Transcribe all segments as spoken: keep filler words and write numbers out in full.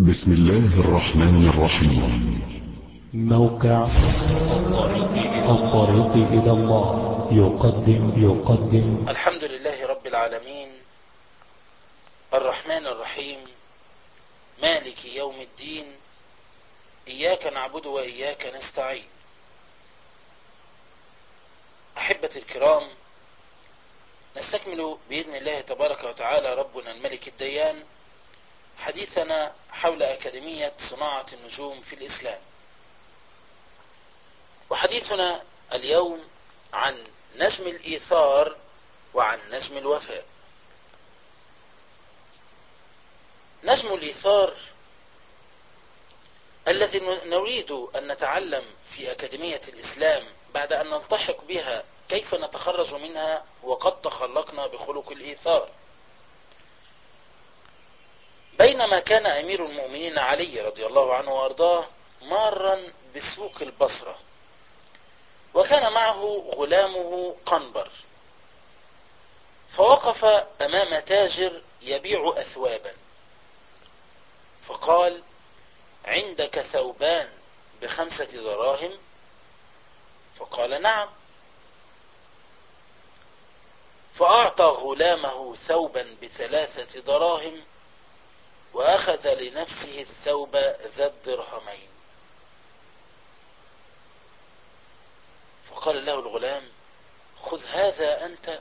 بسم الله الرحمن الرحيم. موقع الطريق إلى الله يقدم يقدم الحمد لله رب العالمين، الرحمن الرحيم، مالك يوم الدين، إياك نعبد وإياك نستعين. أحبتي الكرام، نستكمل بإذن الله تبارك وتعالى ربنا الملك الديان حديثنا حول أكاديمية صناعة النجوم في الإسلام، وحديثنا اليوم عن نجم الإيثار وعن نجم الوفاء. نجم الإيثار الذي نريد أن نتعلم في أكاديمية الإسلام بعد أن نلتحق بها كيف نتخرج منها وقد تخلقنا بخلق الإيثار. بينما كان أمير المؤمنين علي رضي الله عنه وأرضاه مارا بسوق البصرة، وكان معه غلامه قنبر، فوقف أمام تاجر يبيع أثوابا، فقال: عندك ثوبان بخمسة دراهم؟ فقال: نعم. فأعطى غلامه ثوبا بثلاثة دراهم، وأخذ لنفسه الثوب ذا الدرهمين. فقال له الغلام: خذ هذا أنت،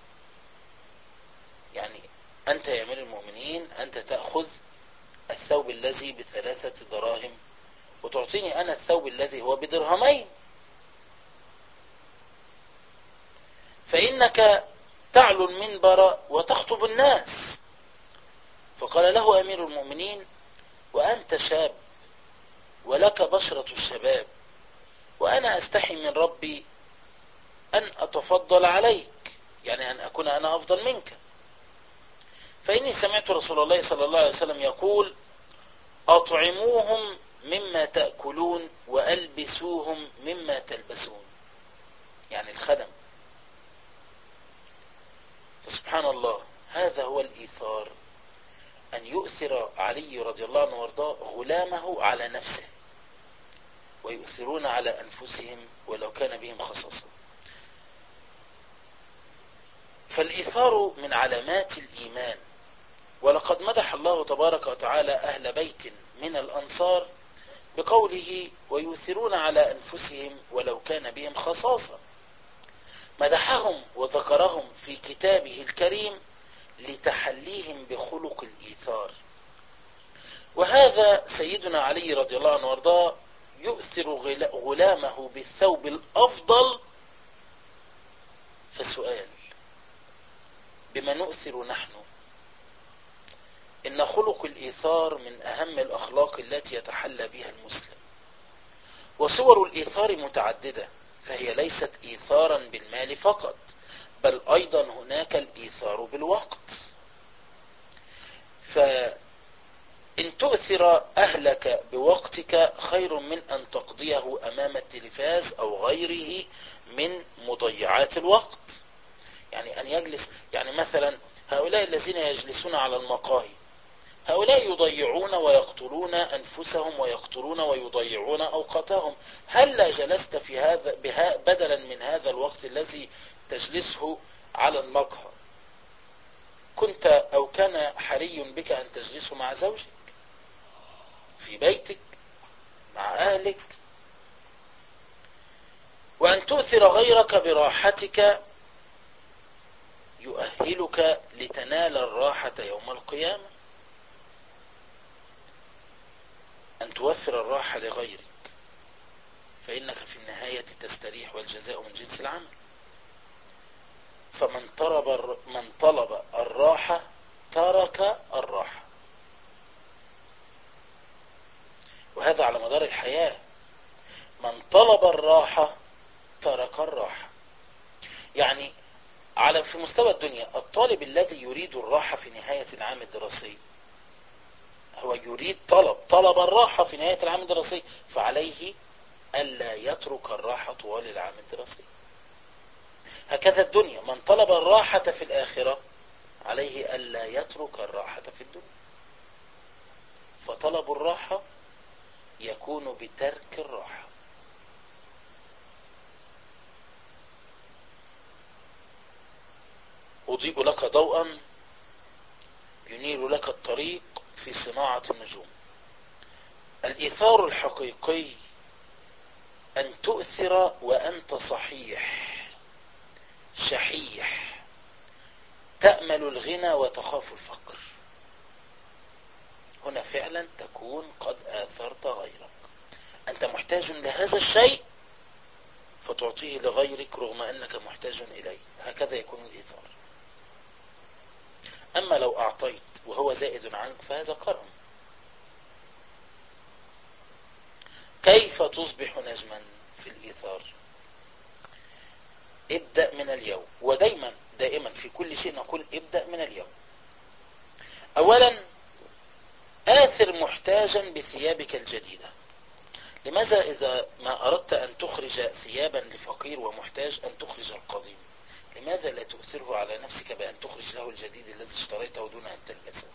يعني أنت يا أمير المؤمنين أنت تأخذ الثوب الذي بثلاثة دراهم وتعطيني أنا الثوب الذي هو بدرهمين، فإنك تعلو المنبر وتخطب الناس. فقال له أمير المؤمنين: وأنت شاب ولك بشرة الشباب، وأنا أستحي من ربي أن أتفضل عليك، يعني أن أكون أنا أفضل منك، فإني سمعت رسول الله صلى الله عليه وسلم يقول: أطعموهم مما تأكلون وألبسوهم مما تلبسون، يعني الخدم. فسبحان الله، هذا هو الإيثار، أن يؤثر علي رضي الله عنه وارضاه غلامه على نفسه، ويؤثرون على أنفسهم ولو كان بهم خصاصة. فالإيثار من علامات الإيمان، ولقد مدح الله تبارك وتعالى أهل بيت من الأنصار بقوله: ويؤثرون على أنفسهم ولو كان بهم خصاصة. مدحهم وذكرهم في كتابه الكريم لتحليهم بخلق الإيثار. وهذا سيدنا علي رضي الله عنه وارضاه يؤثر غلامه بالثوب الأفضل. فسؤال: بما نؤثر نحن؟ إن خلق الإيثار من أهم الأخلاق التي يتحلى بها المسلم، وصور الإيثار متعددة، فهي ليست إيثارا بالمال فقط، بل أيضا هناك الإيثار بالوقت. فإن تؤثر أهلك بوقتك خير من أن تقضيه أمام التلفاز أو غيره من مضيعات الوقت. يعني أن يجلس، يعني مثلا هؤلاء الذين يجلسون على المقاهي، هؤلاء يضيعون ويقتلون أنفسهم ويقتلون ويضيعون أوقاتهم. هل لا جلست في هذا بها بدلا من هذا الوقت الذي تجلسه على المقهى كنت أو كان حري بك أن تجلسه مع زوجك في بيتك مع أهلك؟ وأن تؤثر غيرك براحتك يؤهلك لتنال الراحة يوم القيامة. أن توفر الراحة لغيرك، فإنك في النهاية تستريح والجزاء من جنس العمل. فمن طلب من طلب الراحة ترك الراحة، وهذا على مدار الحياة. من طلب الراحة ترك الراحة، يعني على في مستوى الدنيا الطالب الذي يريد الراحة في نهاية العام الدراسي هو يريد طلب طلب الراحة في نهاية العام الدراسي، فعليه ألا يترك الراحة طوال العام الدراسي. هكذا الدنيا، من طلب الراحة في الآخرة عليه ألا يترك الراحة في الدنيا. فطلب الراحة يكون بترك الراحة. أضيء لك ضوءا ينير لك الطريق في صناعة النجوم. الإيثار الحقيقي أن تؤثر وأنت صحيح شحيح، تأمل الغنى وتخاف الفقر. هنا فعلا تكون قد آثرت غيرك. أنت محتاج لهذا الشيء فتعطيه لغيرك رغم أنك محتاج إليه. هكذا يكون الإيثار. أما لو أعطيت وهو زائد عنك فهذا كرم. كيف تصبح نجما في الإيثار؟ ابدأ من اليوم. ودايما دائما في كل شيء نقول ابدأ من اليوم. أولا آثر محتاجا بثيابك الجديدة. لماذا إذا ما أردت أن تخرج ثيابا لفقير ومحتاج أن تخرج القديم؟ لماذا لا تؤثره على نفسك بأن تخرج له الجديد الذي اشتريته دون أن تلبسه؟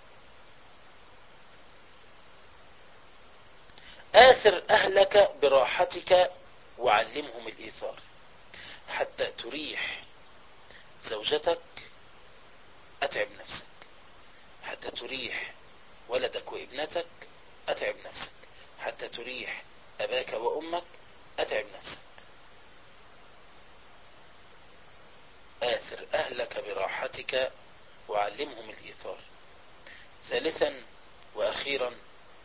آثر أهلك براحتك وعلمهم الإيثار. حتى تريح زوجتك أتعب نفسك، حتى تريح ولدك وابنتك أتعب نفسك، حتى تريح أباك وأمك أتعب نفسك. آثر أهلك براحتك وعلمهم الإيثار. ثالثا وأخيرا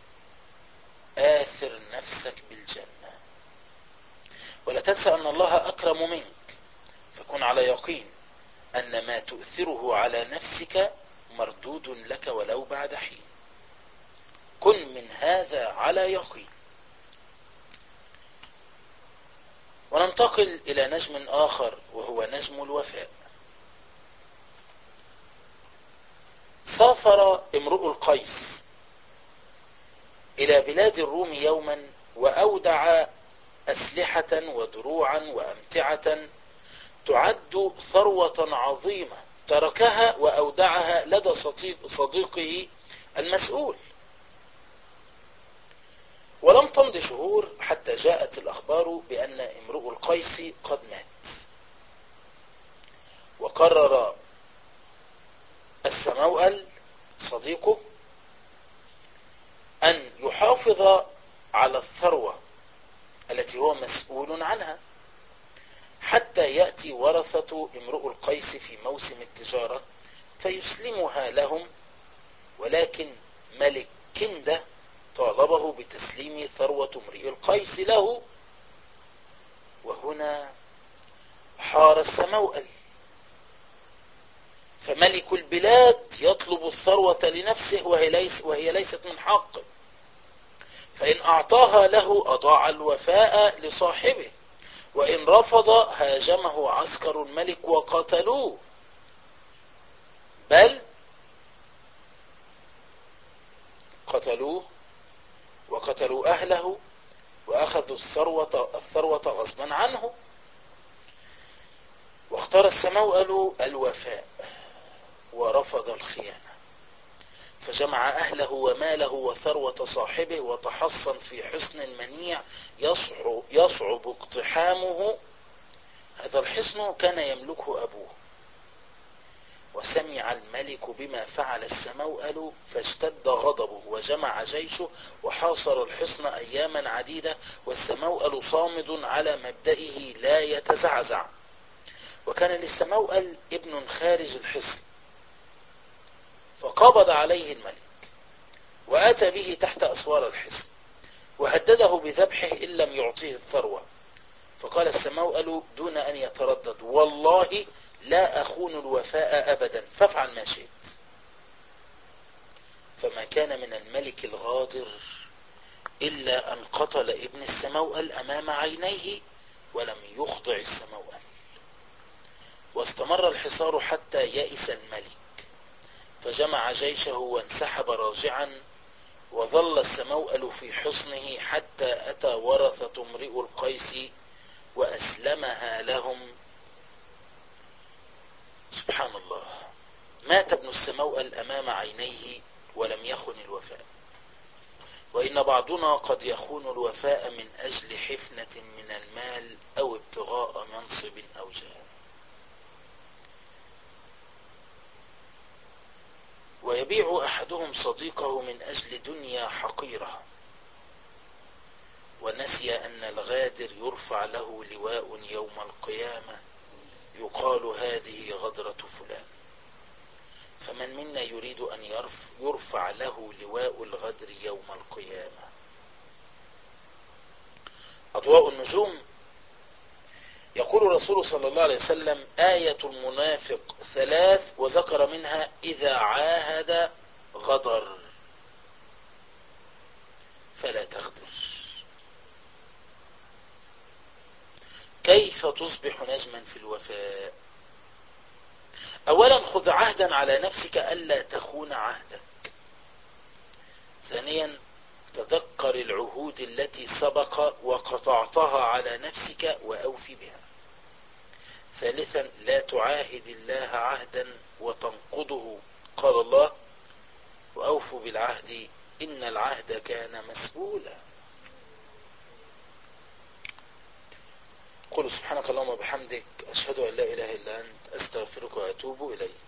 آثر نفسك بالجنة. ولا تنسى أن الله أكرم منك، فكن على يقين أن ما تؤثره على نفسك مردود لك ولو بعد حين. كن من هذا على يقين. وننتقل إلى نجم آخر وهو نجم الوفاء. سافر امرؤ القيس إلى بلاد الروم يوما وأودع أسلحة ودروعا وأمتعة تعد ثروة عظيمة، تركها وأودعها لدى صديقه المسؤول. ولم تمض شهور حتى جاءت الأخبار بأن امرؤ القيس قد مات. وقرر السموأل صديقه أن يحافظ على الثروة التي هو مسؤول عنها حتى يأتي ورثة امرؤ القيس في موسم التجارة فيسلمها لهم. ولكن ملك كندة طالبه بتسليم ثروة امرئ القيس له، وهنا حار السموأل. فملك البلاد يطلب الثروة لنفسه وهي, ليس وهي ليست من حقه، فإن أعطاها له أضاع الوفاء لصاحبه، وإن رفض هاجمه عسكر الملك وقتلوه، بل قتلوه وقتلوا أهله وأخذوا الثروة, الثروة غصبا عنه. واختار السموأل الوفاء ورفض الخيانة، فجمع أهله وماله وثروة صاحبه وتحصن في حصن منيع يصعب, يصعب اقتحامه. هذا الحصن كان يملكه أبوه. وسمع الملك بما فعل السموأل فاشتد غضبه وجمع جيشه وحاصر الحصن أياما عديدة، والسموأل صامد على مبدئه لا يتزعزع. وكان للسموأل ابن خارج الحصن، فقبض عليه الملك وأتى به تحت أسوار الحصن وهدده بذبحه إن لم يعطيه الثروة. فقال السموأل دون أن يتردد: والله لا أخون الوفاء أبدا، فافعل ما شئت. فما كان من الملك الغادر إلا أن قتل ابن السموأل أمام عينيه ولم يخضع السموأل. واستمر الحصار حتى يئس الملك، فجمع جيشه وانسحب راجعا. وظل السموأل في حصنه حتى أتى ورثة امرئ القيس وأسلمها لهم. سبحان الله، مات ابن السموأل أمام عينيه ولم يخن الوفاء. وإن بعضنا قد يخون الوفاء من أجل حفنة من المال أو ابتغاء منصب أو جاه. ويبيع أحدهم صديقه من أجل دنيا حقيرة، ونسي أن الغادر يرفع له لواء يوم القيامة يقال هذه غدرة فلان. فمن منا يريد أن يرفع له لواء الغدر يوم القيامة؟ أضواء النجوم. يقول الرسول صلى الله عليه وسلم: آية المنافق ثلاث، وذكر منها إذا عاهد غدر فلا تغدر. كيف تصبح نجما في الوفاء؟ أولا خذ عهدا على نفسك ألا تخون عهدك. ثانيا تذكر العهود التي سبق وقطعتها على نفسك وأوفي بها. ثالثا لا تعاهد الله عهدا وتنقضه. قال الله: وأوفوا بالعهد إن العهد كان مسؤولا. قل سبحانك اللهم وبحمدك، أشهد أن لا إله إلا أنت، أستغفرك وأتوب إليك.